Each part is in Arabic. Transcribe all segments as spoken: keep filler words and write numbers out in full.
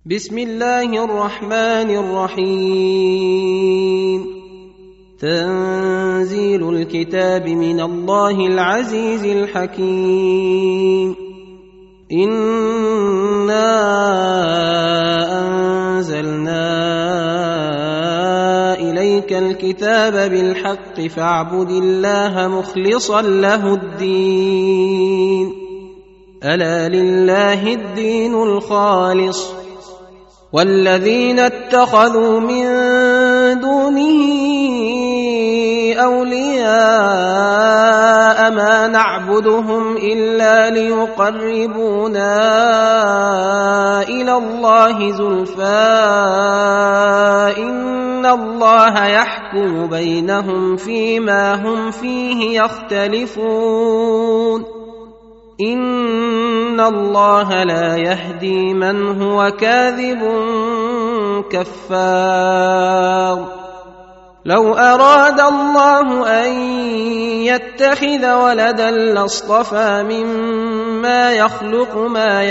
بسم الله الرحمن الرحيم. تنزيل الكتاب من الله العزيز الحكيم. إنا أنزلنا إليك الكتاب بالحق فاعبد الله مخلصا له الدين. ألا لله الدين الخالص والذين اتخذوا من دونه أولياء ما نعبدهم إلا ليقربونا إلى الله زلفى إن الله يحكم بينهم فيما هم فيه يختلفون. إن الله لا يهدي من هو كاذب كفار. لو أراد الله أن يتخذ ولدا لاصطفى مما يخلق ما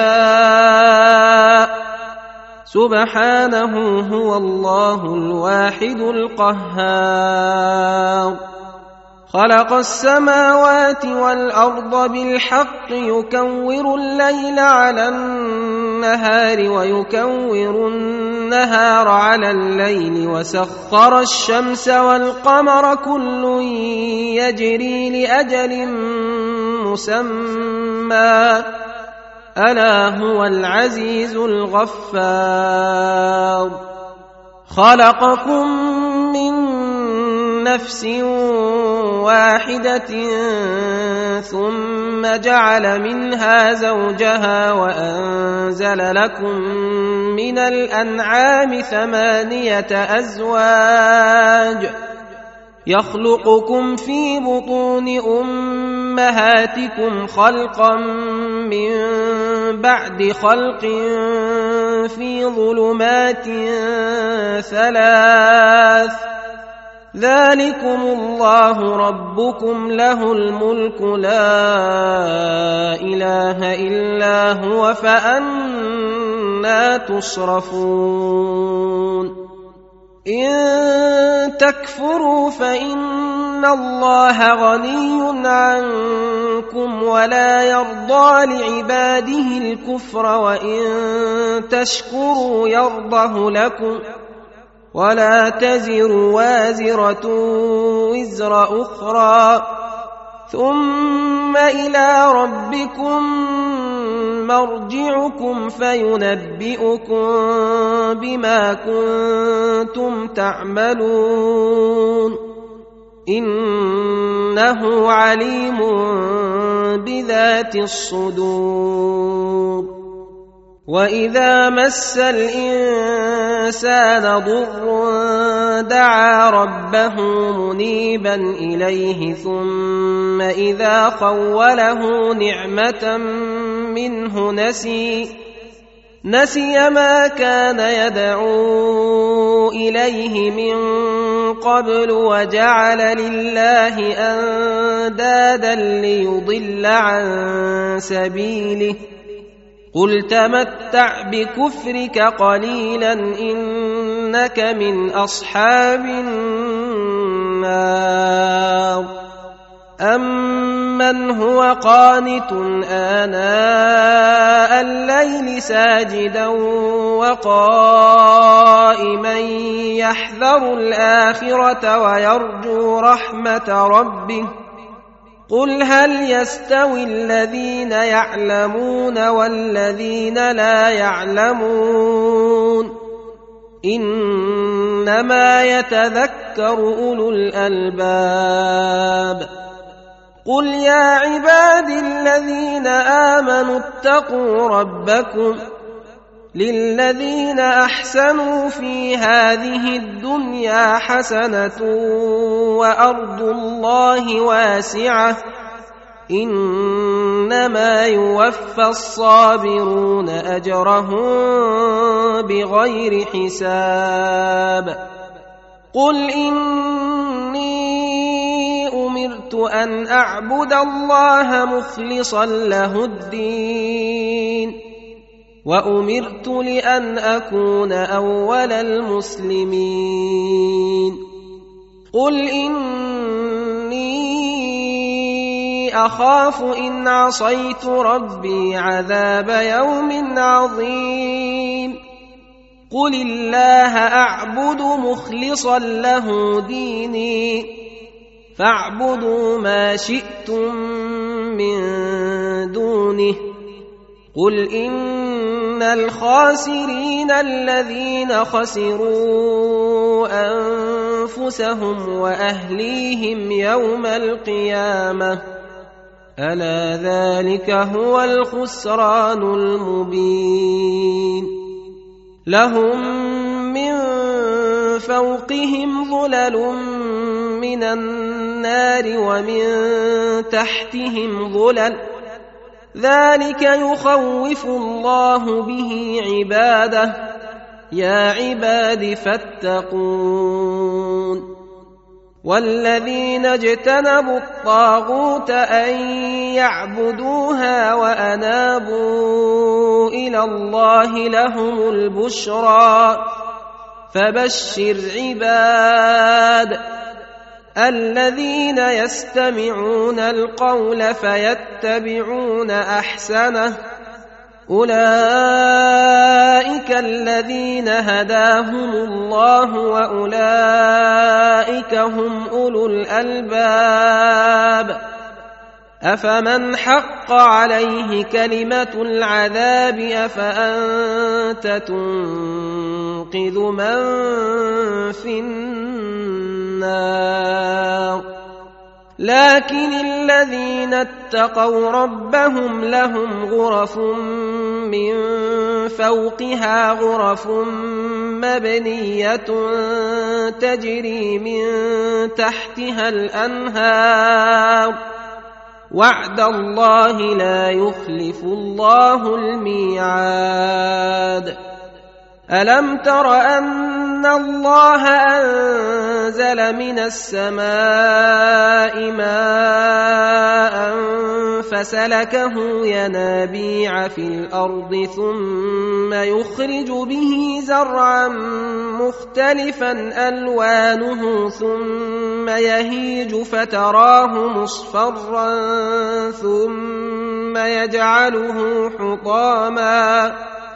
يشاء سبحانه هو الله الواحد القهار. خلق السماوات والأرض بالحق يكور الليل على النهار ويكور النهار على الليل وسخر الشمس والقمر كل يجري لأجل مسمى ألا هو العزيز الغفار. خلقكم من نفس واحدة ثم جعل منها زوجها وأنزل لكم من الأنعام ثمانية أزواج يخلقكم في بطون أمهاتكم خلقا من بعد خلق في ظلمات ثلاث ذلكم الله ربكم له الملك لا إله إلا هو فأنى تصرفون. إن تكفروا فإن الله غني عنكم ولا يرضى لعباده الكفر وإن تشكروا يرضه لكم ولا تزر وازرة وزر أخرى ثم إلى ربكم مرجعكم فينبئكم بما كنتم تعملون إنه عليم بذات الصدور. وإذا مس الإنسان ضر دعا ربه منيبا إليه ثم إذا خوله نعمة منه نسي نسي ما كان يدعو إليه من قبل وجعل لله أندادا ليضل عن سبيله قل تمتع بكفرك قليلا إنك من أصحاب النار. أمن هو قانت آناء الليل ساجدا وقائما يحذر الآخرة ويرجو رحمة ربه قل هل يستوي الذين يعلمون والذين لا يعلمون إنما يتذكر أولو الألباب. قل يا عبادي الذين آمنوا اتقوا ربكم للذين أحسنوا في هذه الدنيا حسنة وأرض الله واسعة إنما يوفى الصابرون أجرهم بغير حساب. قل إني أمرت أن أعبد الله مخلصا له الدين وأمرت لأن أكون أول المسلمين قل إني أخاف إن عصيت ربي عذاب يوم عظيم قل الله أعبد مخلصا له ديني فاعبدوا ما شئتم من دونه قل إن الخاسرين الذين خسروا أنفسهم وأهليهم يوم القيامة ألا ذلك هو الخسران المبين لهم من فوقهم ظلل من النار ومن تحتهم ظلل ذلك يخوف الله به عباده يا عباد فاتقون والذين اجتنبوا الطاغوت أن يعبدوها وأنابوا إلى الله لهم البشرى فبشر عباد الذين يستمعون القول فيتبعون أحسنه أولئك الذين هداهم الله وأولئك هم أولو الألباب أفمن حق عليه كلمة العذاب أفأنت تنقذ من في النار لكن الذين اتقوا ربهم لهم غرف من فوقها غرف مبنية تجري من تحتها الأنهار وعد الله لا يخلف الله الميعاد ألم تر أن الله أنزل من السماء ماء فسلكه ينابيع في الأرض ثم يخرج به زرعا مختلفا ألوانه ثم يهيج فتراه مصفرا ثم يجعله حطاما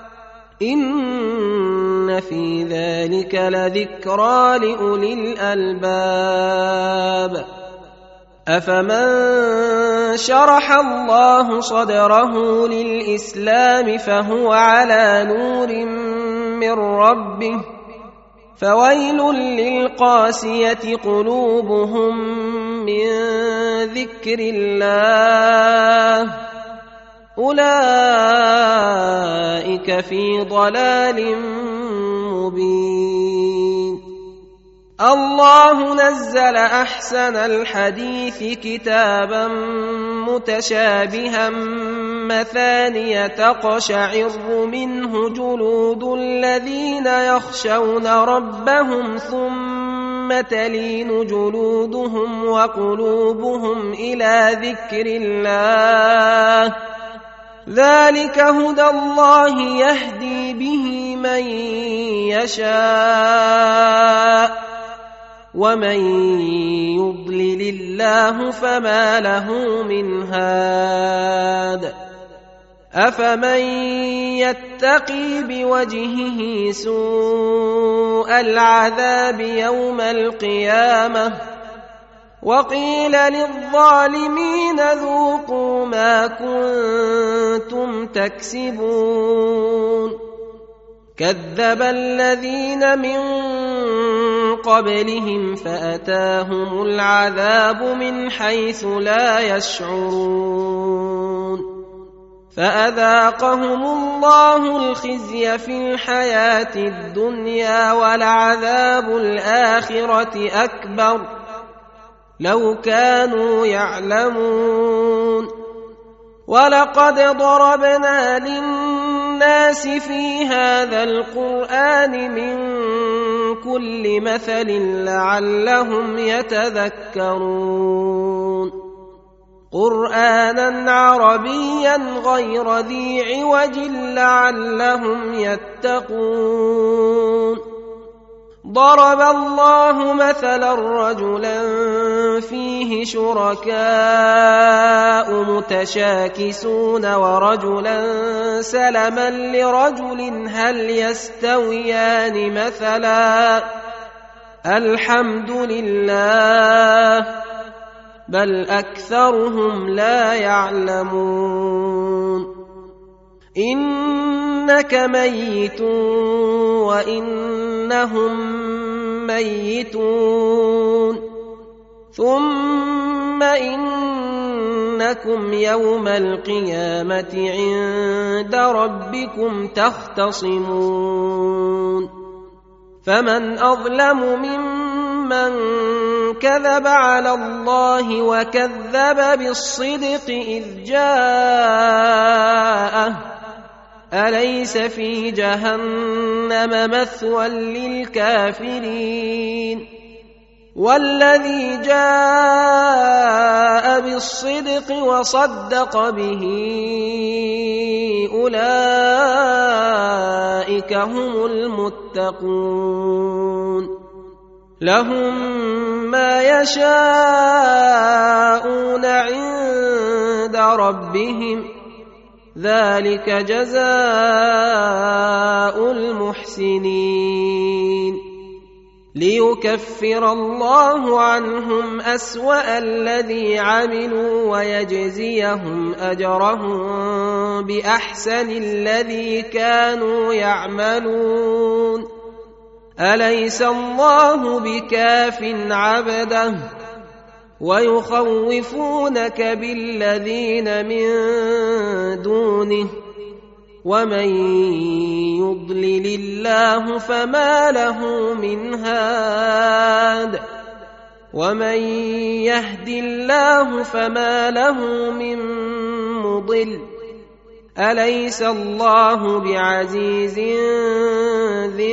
إن في ذلك لذكرى لأولي الألباب أفمن شرح الله صدره للإسلام فهو على نور من ربه فويل للقاسية قلوبهم من ذكر الله أولئك في ضلال مبين الله نزل أحسن الحديث كتابا متشابها مثانية تقشعر منه جلود الذين يخشون ربهم ثم تلين جلودهم وقلوبهم إلى ذكر الله ذلك هدى الله يهدي به من يشاء ومن يضلل الله فما له من هاد أفمن يتقي بوجهه سوء العذاب يوم القيامة وقيل للظالمين ذوقوا ما كنتم تكسبون كذب الذين من قبلهم فأتاهم العذاب من حيث لا يشعرون فأذاقهم الله الخزي في الحياة الدنيا ولعذاب الآخرة أكبر لو كانوا يعلمون ولقد ضربنا للناس في هذا القرآن من كل مثل لعلهم يتذكرون قرآنا عربيا غير ذي عوج لعلهم يتقون ضرب الله مثلا رجلا فيه شركاء متشاكسون ورجلا سلما لرجل هل يستويان مثلا الحمد لله بل أكثرهم لا يعلمون إنك ميت وإنهم ميتون ثم إنكم يوم القيامة عند ربكم تختصمون فمن أظلم ممن كذب على الله وكذب بالصدق إذ جاءه أليس في جهنم مثوى للكافرين والذي جاء بالصدق وصدق به أولئك هم المتقون لهم ما يشاءون عند ربهم ذلك جزاء المحسنين ليكفر الله عنهم أسوأ الذي عملوا ويجزيهم أجرهم بأحسن الذي كانوا يعملون أليس الله بكاف عبده ويخوفونك بالذين من دونه ومن يضلل الله فما له من هاد ومن يهد الله فما له من مضل أليس الله بعزيز ذي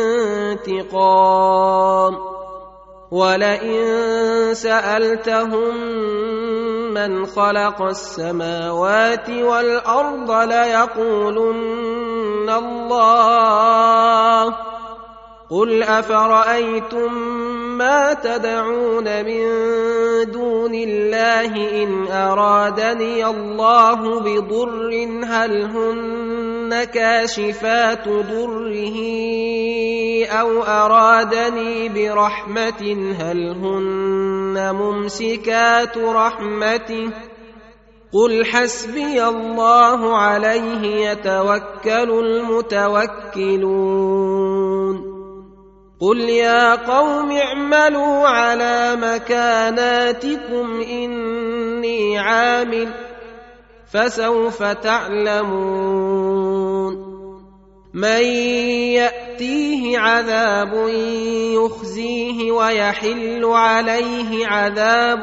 انتقام ولئن سألتهم من خلق السماوات والأرض ليقولن الله قل أفرأيتم ما تدعون من دون الله إن أرادني الله بضر هل هن كاشفات ضره أو أرادني برحمة هل هن ممسكات رحمته قل حسبي الله عليه يتوكل المتوكلون قل يا قوم اعملوا على مكاناتكم إني عامل فسوف تعلمون من يأتيه عذاب يخزيه ويحل عليه عذاب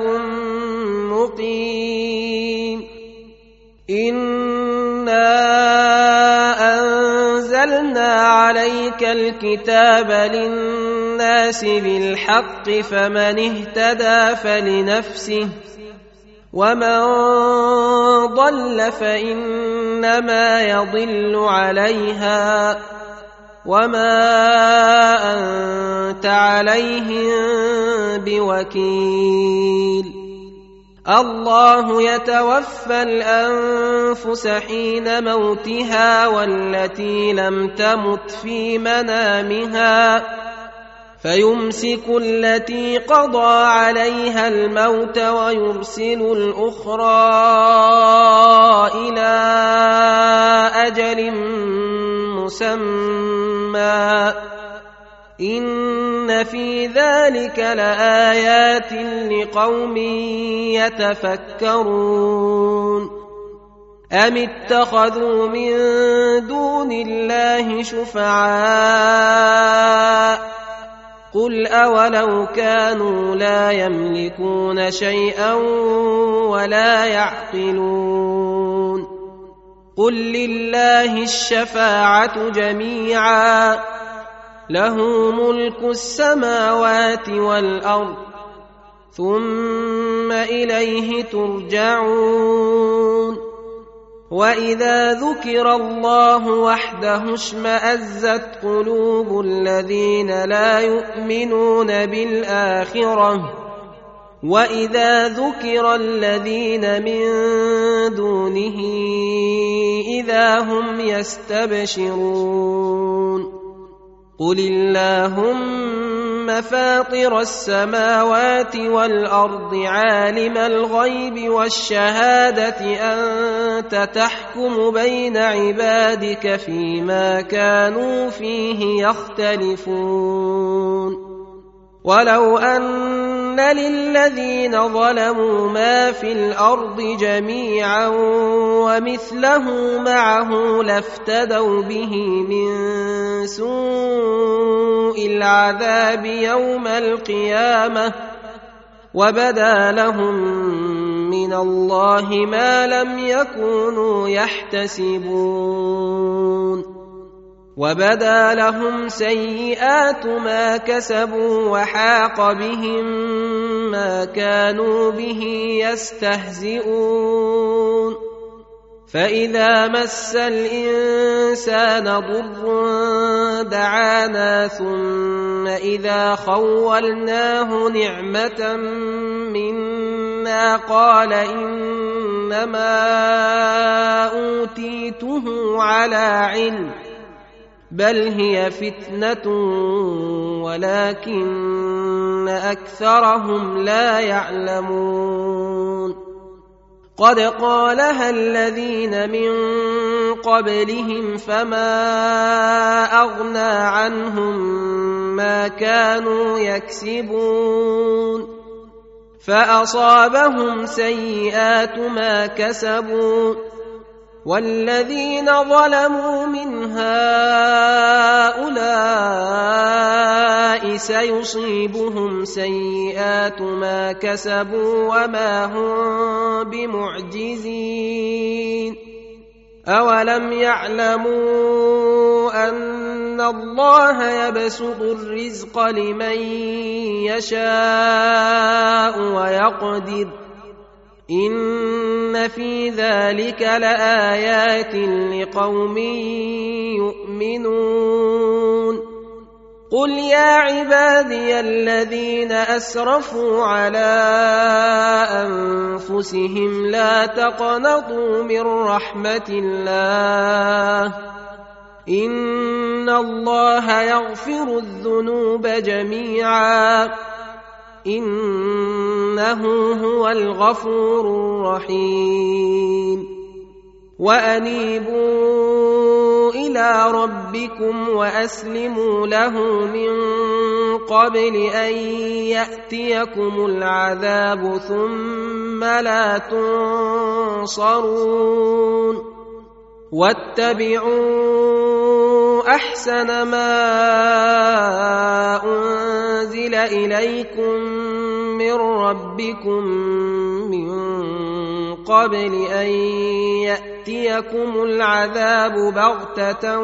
مقيم إنا أنزلنا عليك الكتاب للناس بالحق فمن اهتدى فلنفسه ومن ضل فإنما يضل عليها وما أنت عليهم بوكيل الله يتوفى الأنفس حين موتها والتي لم تمت في منامها فيمسك التي قضى عليها الموت ويرسل الأخرى إلى أجل مسمى إن في ذلك لآيات لقوم يتفكرون أم اتخذوا من دون الله شفعاء قل أولو كانوا لا يملكون شيئا ولا يعقلون قل لله الشفاعة جميعا له ملك السماوات والأرض ثم إليه ترجعون وإذا ذكر الله وحده اشمأزت قلوب الذين لا يؤمنون بالآخرة وإذا ذكر الذين من دونه إذا هم يستبشرون قل اللهم فاطر السماوات والأرض عالم الغيب والشهادة أنت تحكم بين عبادك فيما كانوا فيه يختلفون ولو أن للذين ظلموا ما في الأرض جميعا ومثله معه لافتدوا به من سوء العذاب يوم القيامة وبدا لهم من الله ما لم يكونوا يحتسبون وبدا لهم سيئات ما كسبوا وحاق بهم ما كانوا به يستهزئون فإذا مس الإنسان ضر دعانا ثم إذا خولناه نعمة منا قال إنما أوتيته على علم بل هي فتنة ولكن أكثرهم لا يعلمون قد قالها الذين من قبلهم فما أغنى عنهم ما كانوا يكسبون فأصابهم سيئات ما كسبوا والذين ظلموا من هؤلاء سيصيبهم سيئات ما كسبوا وما هم بمعجزين أولم يعلموا أن الله يبسط الرزق لمن يشاء ويقدر إن في ذلك لآيات لقوم يؤمنون قل يا عبادي الذين أسرفوا على أنفسهم لا تقنطوا من رحمة الله إن الله يغفر الذنوب جميعا إنه هو الغفور الرحيم وأنيبوا إلى ربكم وأسلموا له من قبل أن يأتيكم العذاب ثم لا تنصرون واتبعوا أحسن ما أنزل إليكم من ربكم من قبل أن يأتيكم العذاب بغتة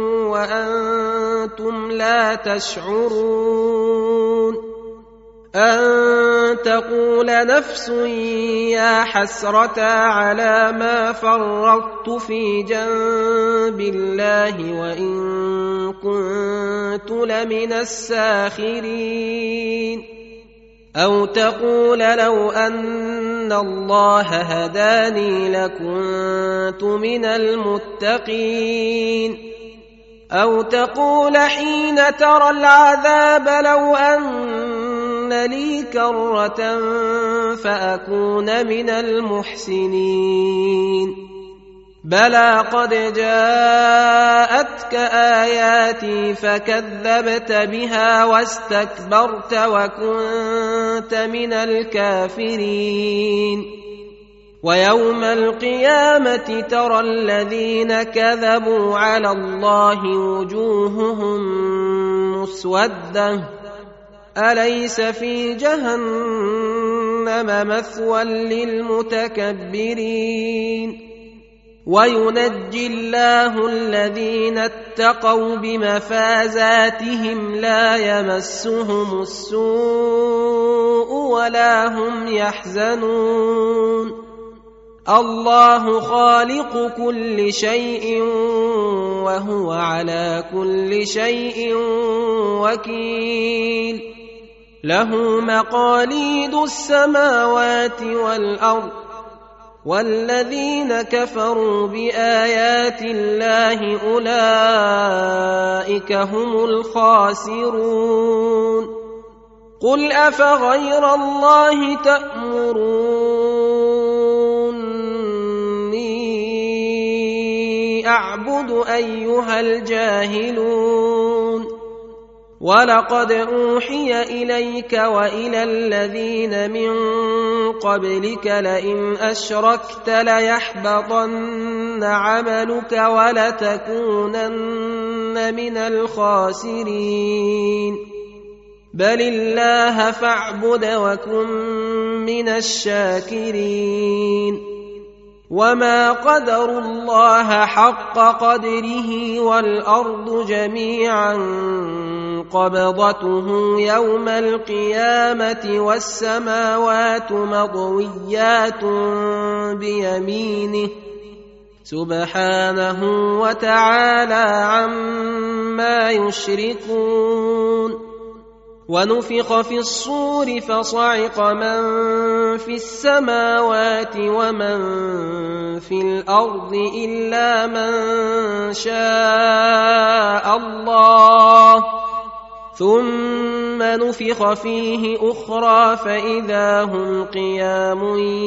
وأنتم لا تشعرون أن تقول نفس يا حسرة على ما فرطت في جنب الله وإن كنت لمن الساخرين أو تقول لو أن الله هداني لكنت من المتقين أو تقول حين ترى العذاب لو أن لي كرة فأكون من المحسنين بلى قد جاءتك آياتي فكذبت بها واستكبرت وكنت من الكافرين ويوم القيامة ترى الذين كذبوا على الله وجوههم مسودة أليس في جهنم مثوى للمتكبرين وينجي الله الذين اتقوا بمفازاتهم لا يمسهم السوء ولا هم يحزنون الله خالق كل شيء وهو على كل شيء وكيل له مقاليد السماوات والأرض والذين كفروا بآيات الله أولئك هم الخاسرون قل أفغير الله تأمروني أعبد أيها الجاهلون ولقد أوحي إليك وإلى الذين من قبلك لئن أشركت ليحبطن عملك ولتكونن من الخاسرين بل الله فاعبد وكن من الشاكرين وما قدروا الله حق قدره والأرض جميعا قبضته يوم القيامة والسماوات مطويات بيمينه سبحانه وتعالى عما يشركون ونفخ في الصور فصعق من في السماوات ومن في الأرض إلا من شاء الله ثم نفخ فيه أخرى فإذا هم قيام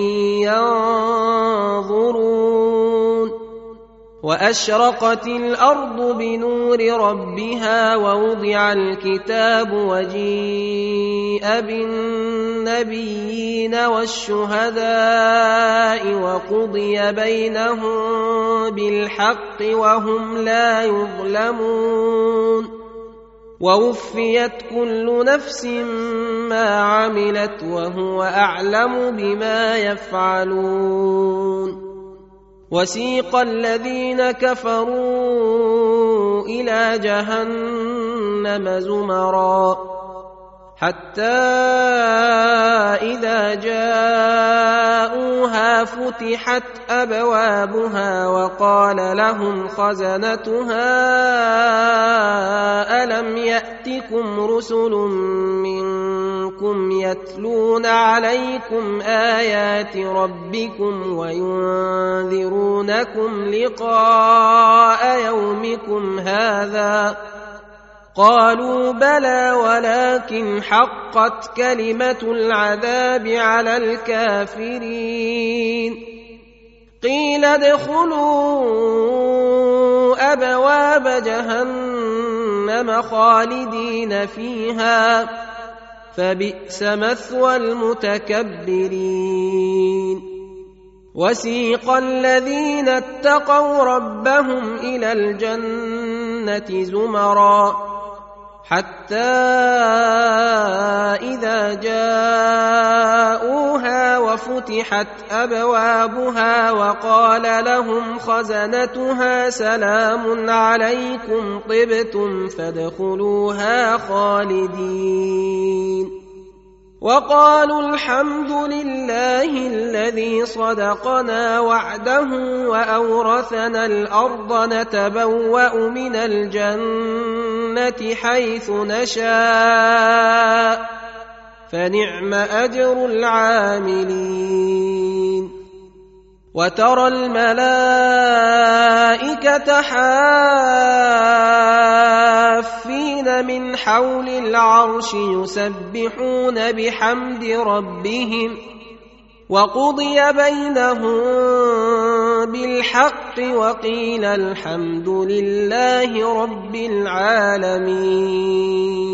ينظرون وأشرقت الأرض بنور ربها ووضع الكتاب وجيء بالنبيين والشهداء وقضي بينهم بالحق وهم لا يظلمون ووفيت كل نفس ما عملت وهو أعلم بما يفعلون وسيق الذين كفروا إلى جهنم زمرا حتى إذا جاءوها فتحت أبوابها وقال لهم خزنتها ألم يأتكم رسل منكم يتلون عليكم آيات ربكم وينذرونكم لقاء يومكم هذا قالوا بلى ولكن حقت كلمة العذاب على الكافرين قيل ادخلوا أبواب جهنم خالدين فيها فبئس مثوى المتكبرين وسيق الذين اتقوا ربهم إلى الجنة زمرا حتى إذا جاءوها وفتحت أبوابها وقال لهم خزنتها سلام عليكم طبتم فادخلوها خالدين وقالوا الحمد لله الذي صدقنا وعده وأورثنا الأرض نتبوأ من الجنة حيث نشاء فنعم أجر العاملين وترى الملائكة حافين من حول العرش يسبحون بحمد ربهم وقضي بينهم بالحق وقيل الحمد لله رب العالمين